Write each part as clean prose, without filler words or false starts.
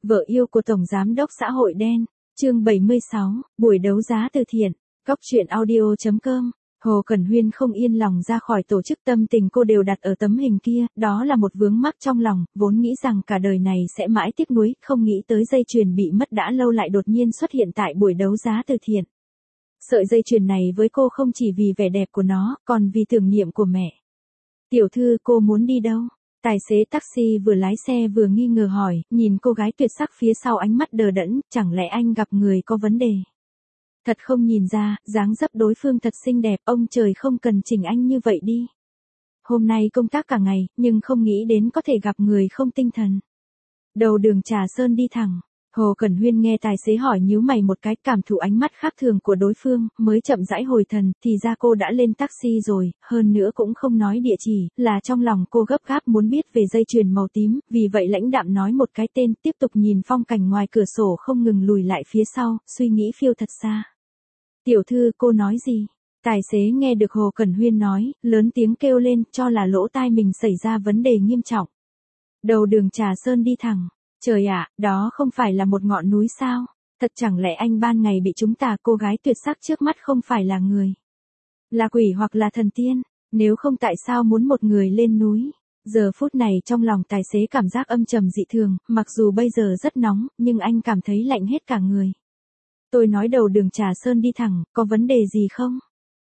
Vợ yêu của Tổng Giám đốc xã hội đen, chương 76, buổi đấu giá từ thiện, Cóc truyện audio.com. Hồ Cẩn Huyên không yên lòng ra khỏi tổ chức, tâm tình cô đều đặt ở tấm hình kia, đó là một vướng mắc trong lòng, vốn nghĩ rằng cả đời này sẽ mãi tiếc nuối, không nghĩ tới dây chuyền bị mất đã lâu lại đột nhiên xuất hiện tại buổi đấu giá từ thiện. Sợi dây chuyền này với cô không chỉ vì vẻ đẹp của nó, còn vì tưởng niệm của mẹ. Tiểu thư, cô muốn đi đâu? Tài xế taxi vừa lái xe vừa nghi ngờ hỏi, nhìn cô gái tuyệt sắc phía sau ánh mắt đờ đẫn, chẳng lẽ anh gặp người có vấn đề? Thật không nhìn ra, dáng dấp đối phương thật xinh đẹp, ông trời không cần chỉnh anh như vậy đi. Hôm nay công tác cả ngày, nhưng không nghĩ đến có thể gặp người không tinh thần. Đầu đường Trà Sơn đi thẳng. Hồ Cẩn Huyên nghe tài xế hỏi nhíu mày một cái, cảm thụ ánh mắt khác thường của đối phương, mới chậm rãi hồi thần, thì ra cô đã lên taxi rồi, hơn nữa cũng không nói địa chỉ, là trong lòng cô gấp gáp muốn biết về dây chuyền màu tím, vì vậy lãnh đạm nói một cái tên, tiếp tục nhìn phong cảnh ngoài cửa sổ không ngừng lùi lại phía sau, suy nghĩ phiêu thật xa. Tiểu thư, cô nói gì? Tài xế nghe được Hồ Cẩn Huyên nói, lớn tiếng kêu lên, cho là lỗ tai mình xảy ra vấn đề nghiêm trọng. Đầu đường Trà Sơn đi thẳng. Trời ạ, đó không phải là một ngọn núi sao? Thật chẳng lẽ anh ban ngày bị chúng ta, cô gái tuyệt sắc trước mắt không phải là người? Là quỷ hoặc là thần tiên? Nếu không tại sao muốn một người lên núi? Giờ phút này trong lòng tài xế cảm giác âm trầm dị thường, mặc dù bây giờ rất nóng, nhưng anh cảm thấy lạnh hết cả người. Tôi nói đầu đường Trà Sơn đi thẳng, có vấn đề gì không?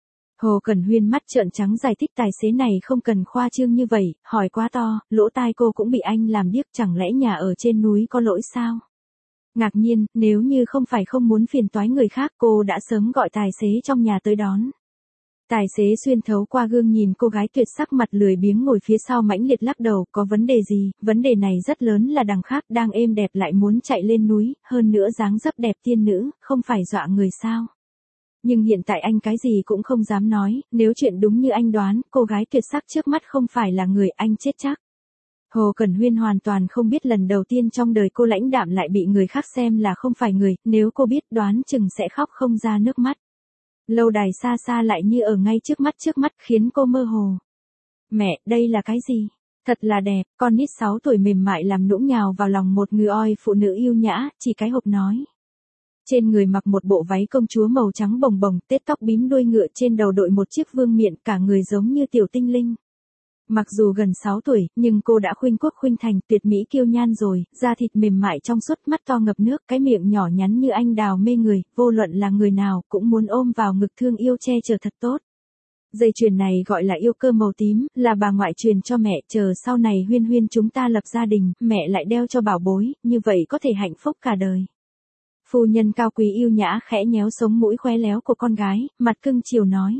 Hồ Cẩn Huyên mắt trợn trắng giải thích, tài xế này không cần khoa trương như vậy, hỏi quá to, lỗ tai cô cũng bị anh làm điếc, chẳng lẽ nhà ở trên núi có lỗi sao? Ngạc nhiên, nếu như không phải không muốn phiền toái người khác, cô đã sớm gọi tài xế trong nhà tới đón. Tài xế xuyên thấu qua gương nhìn cô gái tuyệt sắc mặt lười biếng ngồi phía sau mãnh liệt lắc đầu, có vấn đề gì? Vấn đề này rất lớn, là đằng khác đang êm đẹp lại muốn chạy lên núi, hơn nữa dáng dấp đẹp tiên nữ, không phải dọa người sao? Nhưng hiện tại anh cái gì cũng không dám nói, nếu chuyện đúng như anh đoán, cô gái tuyệt sắc trước mắt không phải là người, anh chết chắc. Hồ Cẩn Huyên hoàn toàn không biết lần đầu tiên trong đời cô lãnh đạm lại bị người khác xem là không phải người, nếu cô biết đoán chừng sẽ khóc không ra nước mắt. Lâu đài xa xa lại như ở ngay trước mắt khiến cô mơ hồ. Mẹ, đây là cái gì? Thật là đẹp, con nít 6 tuổi mềm mại làm nũng nhào vào lòng một người oi phụ nữ yêu nhã, chỉ cái hộp nói. Trên người mặc một bộ váy công chúa màu trắng bồng bồng, tết tóc bím đuôi ngựa, trên đầu đội một chiếc vương miện, cả người giống như tiểu tinh linh. Mặc dù gần 6 tuổi, nhưng cô đã khuynh quốc khuynh thành, tuyệt mỹ kiêu nhan rồi, da thịt mềm mại trong suốt, mắt to ngập nước, cái miệng nhỏ nhắn như anh đào mê người, vô luận là người nào cũng muốn ôm vào ngực thương yêu che chở thật tốt. Dây chuyền này gọi là yêu cơ màu tím, là bà ngoại truyền cho mẹ, chờ sau này Huyên Huyên chúng ta lập gia đình, mẹ lại đeo cho bảo bối, như vậy có thể hạnh phúc cả đời. Phu nhân cao quý yêu nhã khẽ nhéo sống mũi khóe léo của con gái, mặt cưng chiều nói.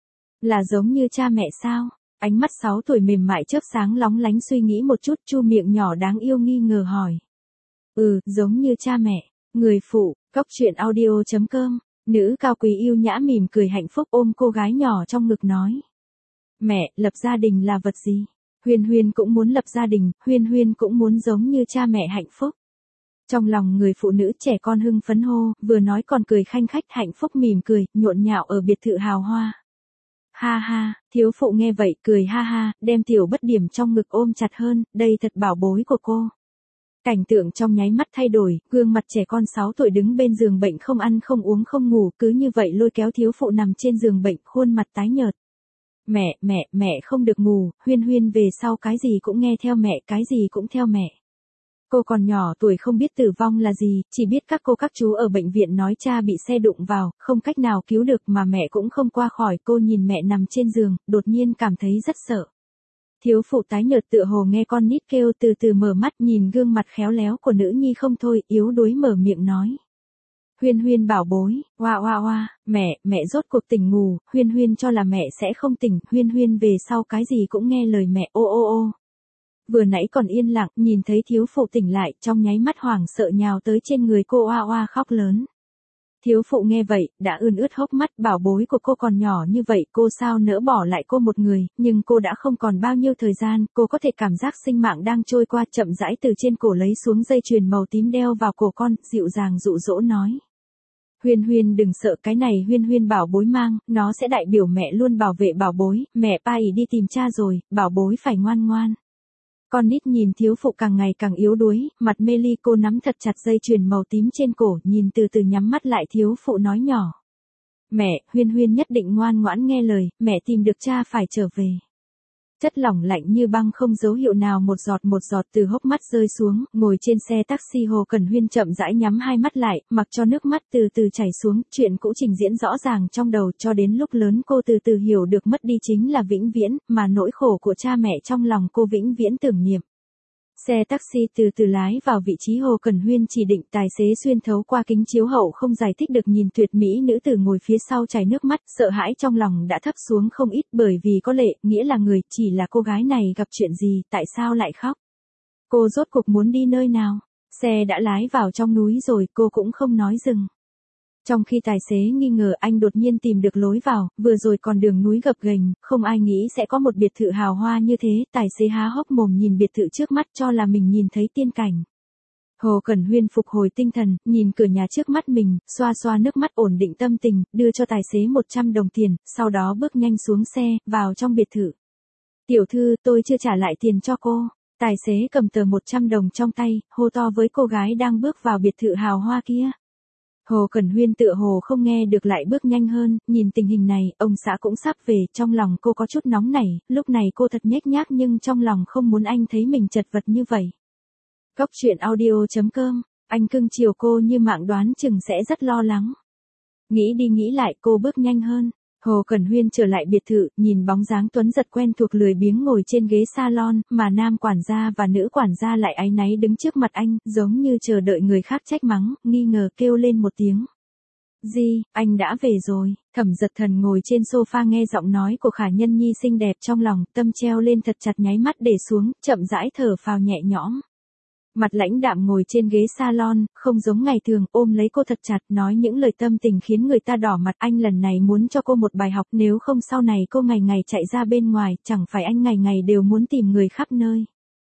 Là giống như cha mẹ sao? Ánh mắt 6 tuổi mềm mại chớp sáng lóng lánh, suy nghĩ một chút, chu miệng nhỏ đáng yêu nghi ngờ hỏi. Giống như cha mẹ. Người phụ, Cóc truyện audio.com. Nữ cao quý yêu nhã mỉm cười hạnh phúc ôm cô gái nhỏ trong ngực nói. Mẹ, lập gia đình là vật gì? Huyên Huyên cũng muốn lập gia đình, Huyên Huyên cũng muốn giống như cha mẹ hạnh phúc. Trong lòng người phụ nữ trẻ con hưng phấn hô, vừa nói còn cười khanh khách, hạnh phúc mỉm cười, nhộn nhạo ở biệt thự hào hoa. Ha ha, thiếu phụ nghe vậy cười ha ha, đem tiểu bất điểm trong ngực ôm chặt hơn, đây thật bảo bối của cô. Cảnh tượng trong nháy mắt thay đổi, gương mặt trẻ con 6 tuổi đứng bên giường bệnh không ăn không uống không ngủ, cứ như vậy lôi kéo thiếu phụ nằm trên giường bệnh, khuôn mặt tái nhợt. Mẹ không được ngủ, Huyên Huyên về sau cái gì cũng nghe theo mẹ, cái gì cũng theo mẹ. Cô còn nhỏ tuổi không biết tử vong là gì, chỉ biết các cô các chú ở bệnh viện nói cha bị xe đụng vào, không cách nào cứu được mà mẹ cũng không qua khỏi. Cô nhìn mẹ nằm trên giường, đột nhiên cảm thấy rất sợ. Thiếu phụ tái nhợt tựa hồ nghe con nít kêu, từ từ mở mắt, nhìn gương mặt khéo léo của nữ nhi không thôi, yếu đuối mở miệng nói. Huyên Huyên bảo bối, oa, mẹ rốt cuộc tỉnh ngủ, Huyên Huyên cho là mẹ sẽ không tỉnh, Huyên Huyên về sau cái gì cũng nghe lời mẹ, ô. Vừa nãy còn yên lặng, nhìn thấy thiếu phụ tỉnh lại, trong nháy mắt hoảng sợ nhào tới trên người cô oa khóc lớn. Thiếu phụ nghe vậy, đã ươn ướt hốc mắt, bảo bối của cô còn nhỏ như vậy, cô sao nỡ bỏ lại cô một người, nhưng cô đã không còn bao nhiêu thời gian, cô có thể cảm giác sinh mạng đang trôi qua, chậm rãi từ trên cổ lấy xuống dây chuyền màu tím đeo vào cổ con, dịu dàng dụ dỗ nói. Huyên Huyên đừng sợ, cái này Huyên Huyên bảo bối mang, nó sẽ đại biểu mẹ luôn bảo vệ bảo bối, mẹ pa đi tìm cha rồi, bảo bối phải ngoan ngoan. Con nít nhìn thiếu phụ càng ngày càng yếu đuối, mặt mê ly, cô nắm thật chặt dây chuyền màu tím trên cổ, nhìn từ từ nhắm mắt lại, thiếu phụ nói nhỏ. Mẹ, Huyên Huyên nhất định ngoan ngoãn nghe lời, mẹ tìm được cha phải trở về. Chất lỏng lạnh như băng không dấu hiệu nào một giọt từ hốc mắt rơi xuống, ngồi trên xe taxi Hồ Cẩn Huyên chậm rãi nhắm hai mắt lại, mặc cho nước mắt từ từ chảy xuống, chuyện cũ trình diễn rõ ràng trong đầu cho đến lúc lớn cô từ từ hiểu được mất đi chính là vĩnh viễn, mà nỗi khổ của cha mẹ trong lòng cô vĩnh viễn tưởng niệm. Xe taxi từ từ lái vào vị trí Hồ Cẩn Huyên chỉ định, tài xế xuyên thấu qua kính chiếu hậu không giải thích được nhìn tuyệt mỹ nữ tử ngồi phía sau chảy nước mắt, sợ hãi trong lòng đã thấp xuống không ít, bởi vì có lệ, nghĩa là người, chỉ là cô gái này gặp chuyện gì, tại sao lại khóc? Cô rốt cuộc muốn đi nơi nào? Xe đã lái vào trong núi rồi, cô cũng không nói dừng. Trong khi tài xế nghi ngờ, anh đột nhiên tìm được lối vào, vừa rồi còn đường núi gập ghềnh, không ai nghĩ sẽ có một biệt thự hào hoa như thế, tài xế há hốc mồm nhìn biệt thự trước mắt cho là mình nhìn thấy tiên cảnh. Hồ Cẩn Huyên phục hồi tinh thần, nhìn cửa nhà trước mắt mình, xoa xoa nước mắt ổn định tâm tình, đưa cho tài xế 100 đồng tiền, sau đó bước nhanh xuống xe, vào trong biệt thự. Tiểu thư, tôi chưa trả lại tiền cho cô. Tài xế cầm tờ 100 đồng trong tay, hô to với cô gái đang bước vào biệt thự hào hoa kia. Hồ Cẩn Huyên tựa hồ không nghe được lại bước nhanh hơn, nhìn tình hình này, ông xã cũng sắp về, trong lòng cô có chút nóng nảy, lúc này cô thật nhếch nhác nhưng trong lòng không muốn anh thấy mình chật vật như vậy. Góc truyện audio.com, anh cưng chiều cô như mạng đoán chừng sẽ rất lo lắng. Nghĩ đi nghĩ lại cô bước nhanh hơn. Hồ Cẩn Huyên trở lại biệt thự, nhìn bóng dáng tuấn giật quen thuộc lười biếng ngồi trên ghế salon, mà nam quản gia và nữ quản gia lại áy náy đứng trước mặt anh, giống như chờ đợi người khác trách mắng, nghi ngờ kêu lên một tiếng. Gì, anh đã về rồi. Thẩm Dật Thần ngồi trên sofa nghe giọng nói của Khả Nhân Nhi xinh đẹp trong lòng, tâm treo lên thật chặt, nháy mắt để xuống, chậm rãi thở phào nhẹ nhõm. Mặt lãnh đạm ngồi trên ghế salon, không giống ngày thường, ôm lấy cô thật chặt, nói những lời tâm tình khiến người ta đỏ mặt. Anh lần này muốn cho cô một bài học, nếu không sau này cô ngày ngày chạy ra bên ngoài, chẳng phải anh ngày ngày đều muốn tìm người khắp nơi.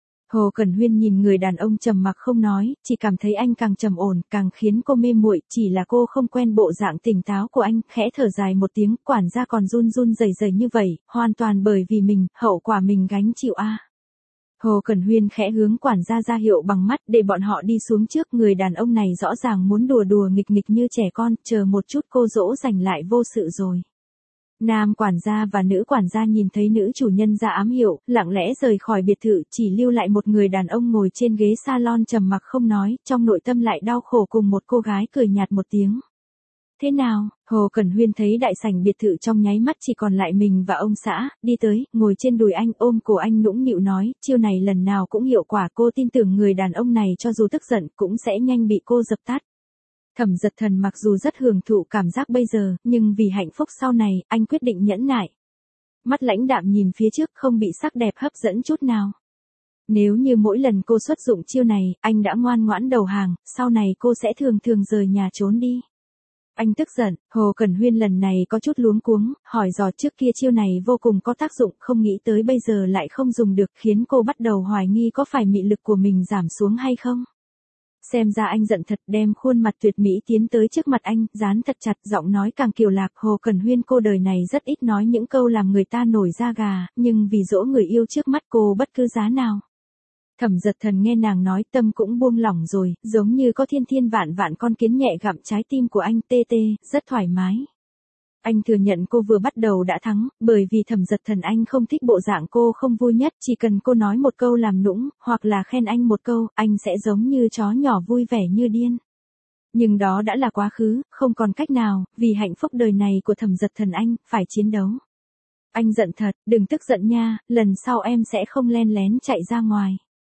Hồ Cẩn Huyên nhìn người đàn ông trầm mặc không nói, chỉ cảm thấy anh càng trầm ổn, càng khiến cô mê muội, chỉ là cô không quen bộ dạng tỉnh táo của anh, khẽ thở dài một tiếng, quản gia còn run run rẩy rẩy như vậy, hoàn toàn bởi vì mình, hậu quả mình gánh chịu a. Hồ Cẩn Huyên khẽ hướng quản gia ra hiệu bằng mắt để bọn họ đi xuống trước, người đàn ông này rõ ràng muốn đùa đùa nghịch nghịch như trẻ con, chờ một chút cô dỗ dành lại vô sự rồi. Nam quản gia và nữ quản gia nhìn thấy nữ chủ nhân ra ám hiệu, lặng lẽ rời khỏi biệt thự, chỉ lưu lại một người đàn ông ngồi trên ghế salon trầm mặc không nói, trong nội tâm lại đau khổ cùng một cô gái cười nhạt một tiếng. Thế nào? Hồ Cẩn Huyên thấy đại sảnh biệt thự trong nháy mắt chỉ còn lại mình và ông xã, đi tới, ngồi trên đùi anh, ôm cổ anh nũng nịu nói, chiêu này lần nào cũng hiệu quả, cô tin tưởng người đàn ông này cho dù tức giận cũng sẽ nhanh bị cô dập tắt. Thẩm Dật Thần mặc dù rất hưởng thụ cảm giác bây giờ, nhưng vì hạnh phúc sau này, anh quyết định nhẫn nại. Mắt lãnh đạm nhìn phía trước không bị sắc đẹp hấp dẫn chút nào. Nếu như mỗi lần cô xuất dụng chiêu này, anh đã ngoan ngoãn đầu hàng, sau này cô sẽ thường thường rời nhà trốn đi. Anh tức giận, Hồ Cẩn Huyên lần này có chút luống cuống, hỏi dò trước kia chiêu này vô cùng có tác dụng, không nghĩ tới bây giờ lại không dùng được, khiến cô bắt đầu hoài nghi có phải mị lực của mình giảm xuống hay không. Xem ra anh giận thật, đem khuôn mặt tuyệt mỹ tiến tới trước mặt anh, dán thật chặt, giọng nói càng kiều lạc. Hồ Cẩn Huyên cô đời này rất ít nói những câu làm người ta nổi da gà, nhưng vì dỗ người yêu trước mắt cô bất cứ giá nào. Thẩm Dật Thần nghe nàng nói tâm cũng buông lỏng rồi, giống như có thiên thiên vạn vạn con kiến nhẹ gặm trái tim của anh, tê tê, rất thoải mái. Anh thừa nhận cô vừa bắt đầu đã thắng, bởi vì Thẩm Dật Thần anh không thích bộ dạng cô không vui nhất, chỉ cần cô nói một câu làm nũng, hoặc là khen anh một câu, anh sẽ giống như chó nhỏ vui vẻ như điên. Nhưng đó đã là quá khứ, không còn cách nào, vì hạnh phúc đời này của Thẩm Dật Thần anh, phải chiến đấu. Anh giận thật, đừng tức giận nha, lần sau em sẽ không len lén chạy ra ngoài.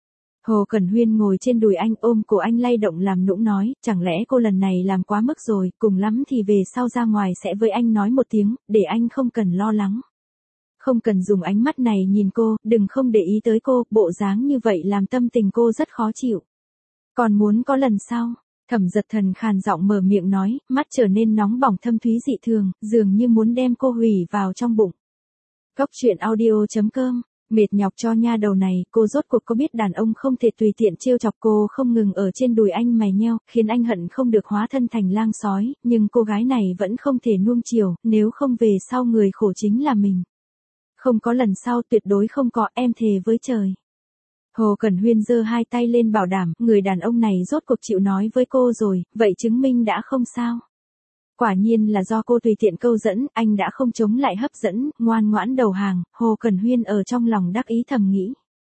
Hồ Cẩn Huyên ngồi trên đùi anh ôm cổ anh lay động làm nũng nói, chẳng lẽ cô lần này làm quá mức rồi, cùng lắm thì về sau ra ngoài sẽ với anh nói một tiếng, để anh không cần lo lắng. Không cần dùng ánh mắt này nhìn cô, đừng không để ý tới cô, bộ dáng như vậy làm tâm tình cô rất khó chịu. Còn muốn có lần sau, Thẩm Dật Thần khàn giọng mở miệng nói, mắt trở nên nóng bỏng thâm thúy dị thường, dường như muốn đem cô hủy vào trong bụng. Góc truyện audio.com. Mệt nhọc cho nha đầu này, cô rốt cuộc có biết đàn ông không thể tùy tiện trêu chọc cô không ngừng ở trên đùi anh mày nheo, khiến anh hận không được hóa thân thành lang sói, nhưng cô gái này vẫn không thể nuông chiều, nếu không về sau người khổ chính là mình. Không có lần sau, tuyệt đối không có, em thề với trời. Hồ Cẩn Huyên giơ hai tay lên bảo đảm, người đàn ông này rốt cuộc chịu nói với cô rồi, vậy chứng minh đã không sao. Quả nhiên là do cô tùy tiện câu dẫn, anh đã không chống lại hấp dẫn, ngoan ngoãn đầu hàng, Hồ Cẩn Huyên ở trong lòng đắc ý thầm nghĩ.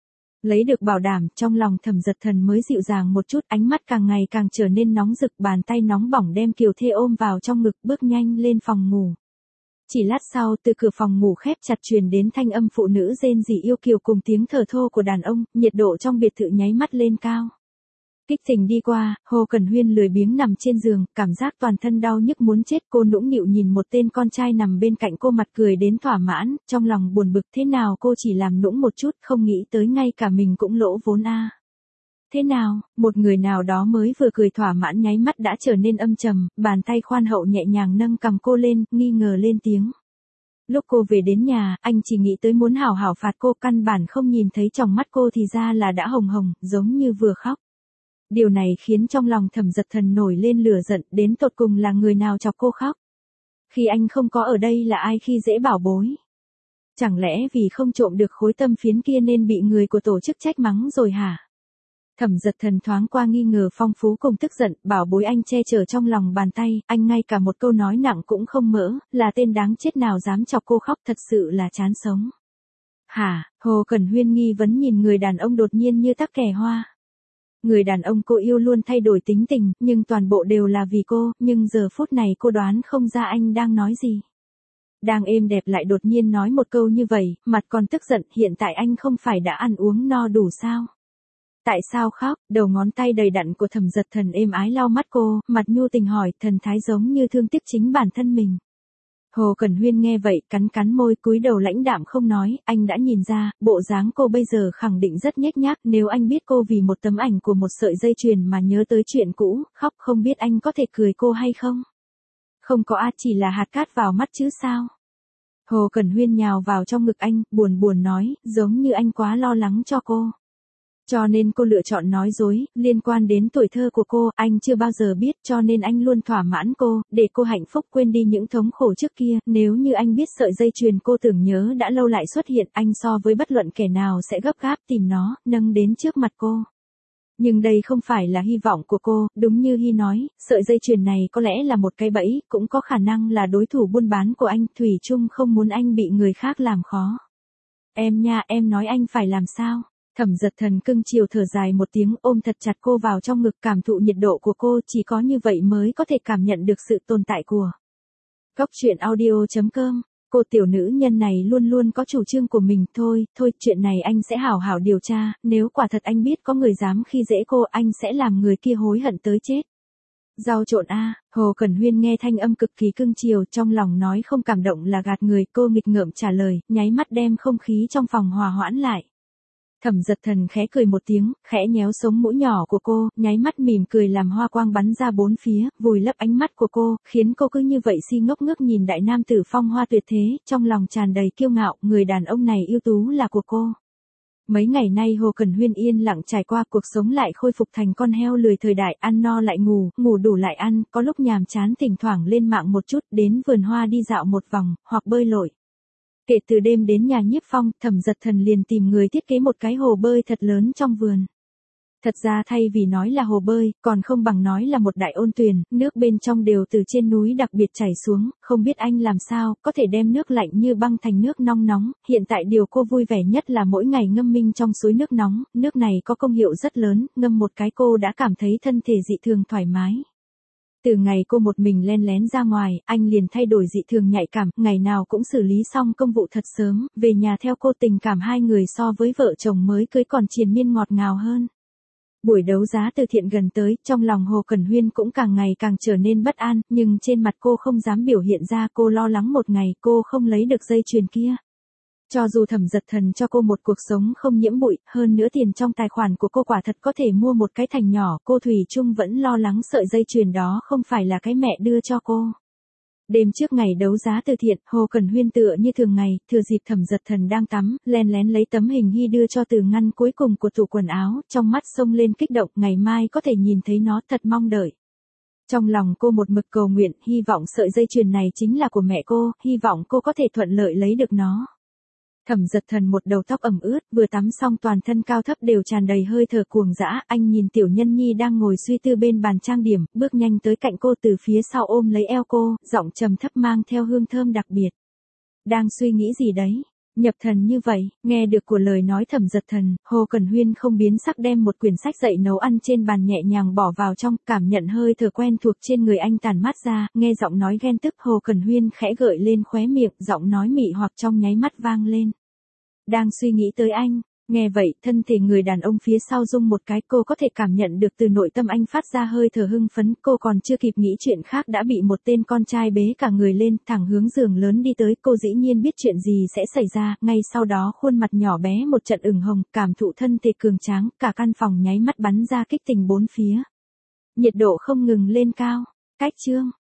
Lấy được bảo đảm, trong lòng Thẩm Dật Thần mới dịu dàng một chút, ánh mắt càng ngày càng trở nên nóng rực, bàn tay nóng bỏng đem Kiều Thê ôm vào trong ngực, bước nhanh lên phòng ngủ. Chỉ lát sau, từ cửa phòng ngủ khép chặt truyền đến thanh âm phụ nữ rên rỉ yêu kiều cùng tiếng thở thô của đàn ông, nhiệt độ trong biệt thự nháy mắt lên cao. Kích tình đi qua, Hồ Cẩn Huyên lười biếng nằm trên giường, cảm giác toàn thân đau nhức muốn chết, cô nũng nịu nhìn một tên con trai nằm bên cạnh cô mặt cười đến thỏa mãn, trong lòng buồn bực thế nào cô chỉ làm nũng một chút, không nghĩ tới ngay cả mình cũng lỗ vốn a. Thế nào, một người nào đó mới vừa cười thỏa mãn nháy mắt đã trở nên âm trầm, bàn tay khoan hậu nhẹ nhàng nâng cầm cô lên, nghi ngờ lên tiếng. Lúc cô về đến nhà, anh chỉ nghĩ tới muốn hảo hảo phạt cô, căn bản không nhìn thấy trong mắt cô thì ra là đã hồng hồng, giống như vừa khóc. Điều này khiến trong lòng Thẩm Dật Thần nổi lên lửa giận, đến tột cùng là người nào chọc cô khóc. Khi anh không có ở đây là ai khi dễ bảo bối. Chẳng lẽ vì không trộm được khối tâm phiến kia nên bị người của tổ chức trách mắng rồi hả? Thẩm Dật Thần thoáng qua nghi ngờ phong phú cùng tức giận, bảo bối anh che chở trong lòng bàn tay, anh ngay cả một câu nói nặng cũng không mỡ, là tên đáng chết nào dám chọc cô khóc, thật sự là chán sống. Hả, Hồ Cẩn Huyên nghi vấn nhìn người đàn ông đột nhiên như tắc kè hoa. Người đàn ông cô yêu luôn thay đổi tính tình, nhưng toàn bộ đều là vì cô, nhưng giờ phút này cô đoán không ra anh đang nói gì. Đang êm đẹp lại đột nhiên nói một câu như vậy, mặt còn tức giận, hiện tại anh không phải đã ăn uống no đủ sao? Tại sao khóc? Đầu ngón tay đầy đặn của Thẩm Dật Thần êm ái lau mắt cô, mặt nhu tình hỏi, thần thái giống như thương tiếc chính bản thân mình. Hồ Cẩn Huyên nghe vậy, cắn cắn môi, cúi đầu lãnh đạm không nói, anh đã nhìn ra, bộ dáng cô bây giờ khẳng định rất nhếch nhác, nếu anh biết cô vì một tấm ảnh của một sợi dây chuyền mà nhớ tới chuyện cũ, khóc không biết anh có thể cười cô hay không? Không có chỉ là hạt cát vào mắt chứ sao? Hồ Cẩn Huyên nhào vào trong ngực anh, buồn buồn nói, giống như anh quá lo lắng cho cô. Cho nên cô lựa chọn nói dối, liên quan đến tuổi thơ của cô, anh chưa bao giờ biết, cho nên anh luôn thỏa mãn cô, để cô hạnh phúc quên đi những thống khổ trước kia, nếu như anh biết sợi dây chuyền cô tưởng nhớ đã lâu lại xuất hiện, anh so với bất luận kẻ nào sẽ gấp gáp tìm nó, nâng đến trước mặt cô. Nhưng đây không phải là hy vọng của cô, đúng như Hy nói, sợi dây chuyền này có lẽ là một cái bẫy, cũng có khả năng là đối thủ buôn bán của anh, thủy chung không muốn anh bị người khác làm khó. Em nha, em nói anh phải làm sao? Thẩm Dật Thần cưng chiều thở dài một tiếng, ôm thật chặt cô vào trong ngực, cảm thụ nhiệt độ của cô, chỉ có như vậy mới có thể cảm nhận được sự tồn tại của. Góc truyện audio.com, cô tiểu nữ nhân này luôn luôn có chủ trương của mình, thôi, chuyện này anh sẽ hảo hảo điều tra, nếu quả thật anh biết có người dám khi dễ cô, anh sẽ làm người kia hối hận tới chết. Rau trộn Hồ Cẩn Huyên nghe thanh âm cực kỳ cưng chiều, trong lòng nói không cảm động là gạt người, cô nghịch ngợm trả lời, nháy mắt đem không khí trong phòng hòa hoãn lại. Thẩm Dật Thần khẽ cười một tiếng, khẽ nhéo sống mũi nhỏ của cô, nháy mắt mỉm cười làm hoa quang bắn ra bốn phía, vùi lấp ánh mắt của cô, khiến cô cứ như vậy si ngốc ngước nhìn đại nam tử phong hoa tuyệt thế, trong lòng tràn đầy kiêu ngạo, người đàn ông này ưu tú là của cô. Mấy ngày nay Hồ Cẩn Huyên yên lặng trải qua, cuộc sống lại khôi phục thành con heo lười thời đại, ăn no lại ngủ, ngủ đủ lại ăn, có lúc nhàm chán thỉnh thoảng lên mạng một chút, đến vườn hoa đi dạo một vòng, hoặc bơi lội. Kể từ đêm đến nhà Nhiếp Phong, Thẩm Dật Thần liền tìm người thiết kế một cái hồ bơi thật lớn trong vườn. Thật ra thay vì nói là hồ bơi, còn không bằng nói là một đại ôn tuyền, nước bên trong đều từ trên núi đặc biệt chảy xuống, không biết anh làm sao, có thể đem nước lạnh như băng thành nước nong nóng, hiện tại điều cô vui vẻ nhất là mỗi ngày ngâm mình trong suối nước nóng, nước này có công hiệu rất lớn, ngâm một cái cô đã cảm thấy thân thể dị thường thoải mái. Từ ngày cô một mình len lén ra ngoài, anh liền thay đổi dị thường nhạy cảm, ngày nào cũng xử lý xong công vụ thật sớm, về nhà theo cô, tình cảm hai người so với vợ chồng mới cưới còn triền miên ngọt ngào hơn. Buổi đấu giá từ thiện gần tới, trong lòng Hồ Cẩn Huyên cũng càng ngày càng trở nên bất an, nhưng trên mặt cô không dám biểu hiện ra, cô lo lắng một ngày cô không lấy được dây chuyền kia. Cho dù Thẩm Dật Thần cho cô một cuộc sống không nhiễm bụi, hơn nữa tiền trong tài khoản của cô quả thật có thể mua một cái thành nhỏ, cô thủy chung vẫn lo lắng sợi dây chuyền đó không phải là cái mẹ đưa cho cô. Đêm trước ngày đấu giá từ thiện, Hồ Cẩn Huyên tựa như thường ngày, thừa dịp Thẩm Dật Thần đang tắm, len lén lấy tấm hình Hy đưa cho từ ngăn cuối cùng của tủ quần áo, trong mắt xông lên kích động, ngày mai có thể nhìn thấy nó, thật mong đợi. Trong lòng cô một mực cầu nguyện, hy vọng sợi dây chuyền này chính là của mẹ cô, hy vọng cô có thể thuận lợi lấy được nó. Thẩm Dật Thần một đầu tóc ẩm ướt, vừa tắm xong toàn thân cao thấp đều tràn đầy hơi thở cuồng dã, anh nhìn Tiểu Nhân Nhi đang ngồi suy tư bên bàn trang điểm, bước nhanh tới cạnh cô từ phía sau ôm lấy eo cô, giọng trầm thấp mang theo hương thơm đặc biệt. Đang suy nghĩ gì đấy? Nhập thần như vậy, nghe được của lời nói Thẩm Dật Thần, Hồ Cẩn Huyên không biến sắc đem một quyển sách dạy nấu ăn trên bàn nhẹ nhàng bỏ vào trong, cảm nhận hơi thở quen thuộc trên người anh tản mát ra, nghe giọng nói ghen tức Hồ Cẩn Huyên khẽ gợi lên khóe miệng, giọng nói mị hoặc trong nháy mắt vang lên. Đang suy nghĩ tới anh. Nghe vậy, thân thể người đàn ông phía sau rung một cái, cô có thể cảm nhận được từ nội tâm anh phát ra hơi thở hưng phấn, cô còn chưa kịp nghĩ chuyện khác đã bị một tên con trai bế cả người lên, thẳng hướng giường lớn đi tới, cô dĩ nhiên biết chuyện gì sẽ xảy ra, ngay sau đó khuôn mặt nhỏ bé một trận ửng hồng, cảm thụ thân thể cường tráng, cả căn phòng nháy mắt bắn ra kích tình bốn phía. Nhiệt độ không ngừng lên cao. Cách chương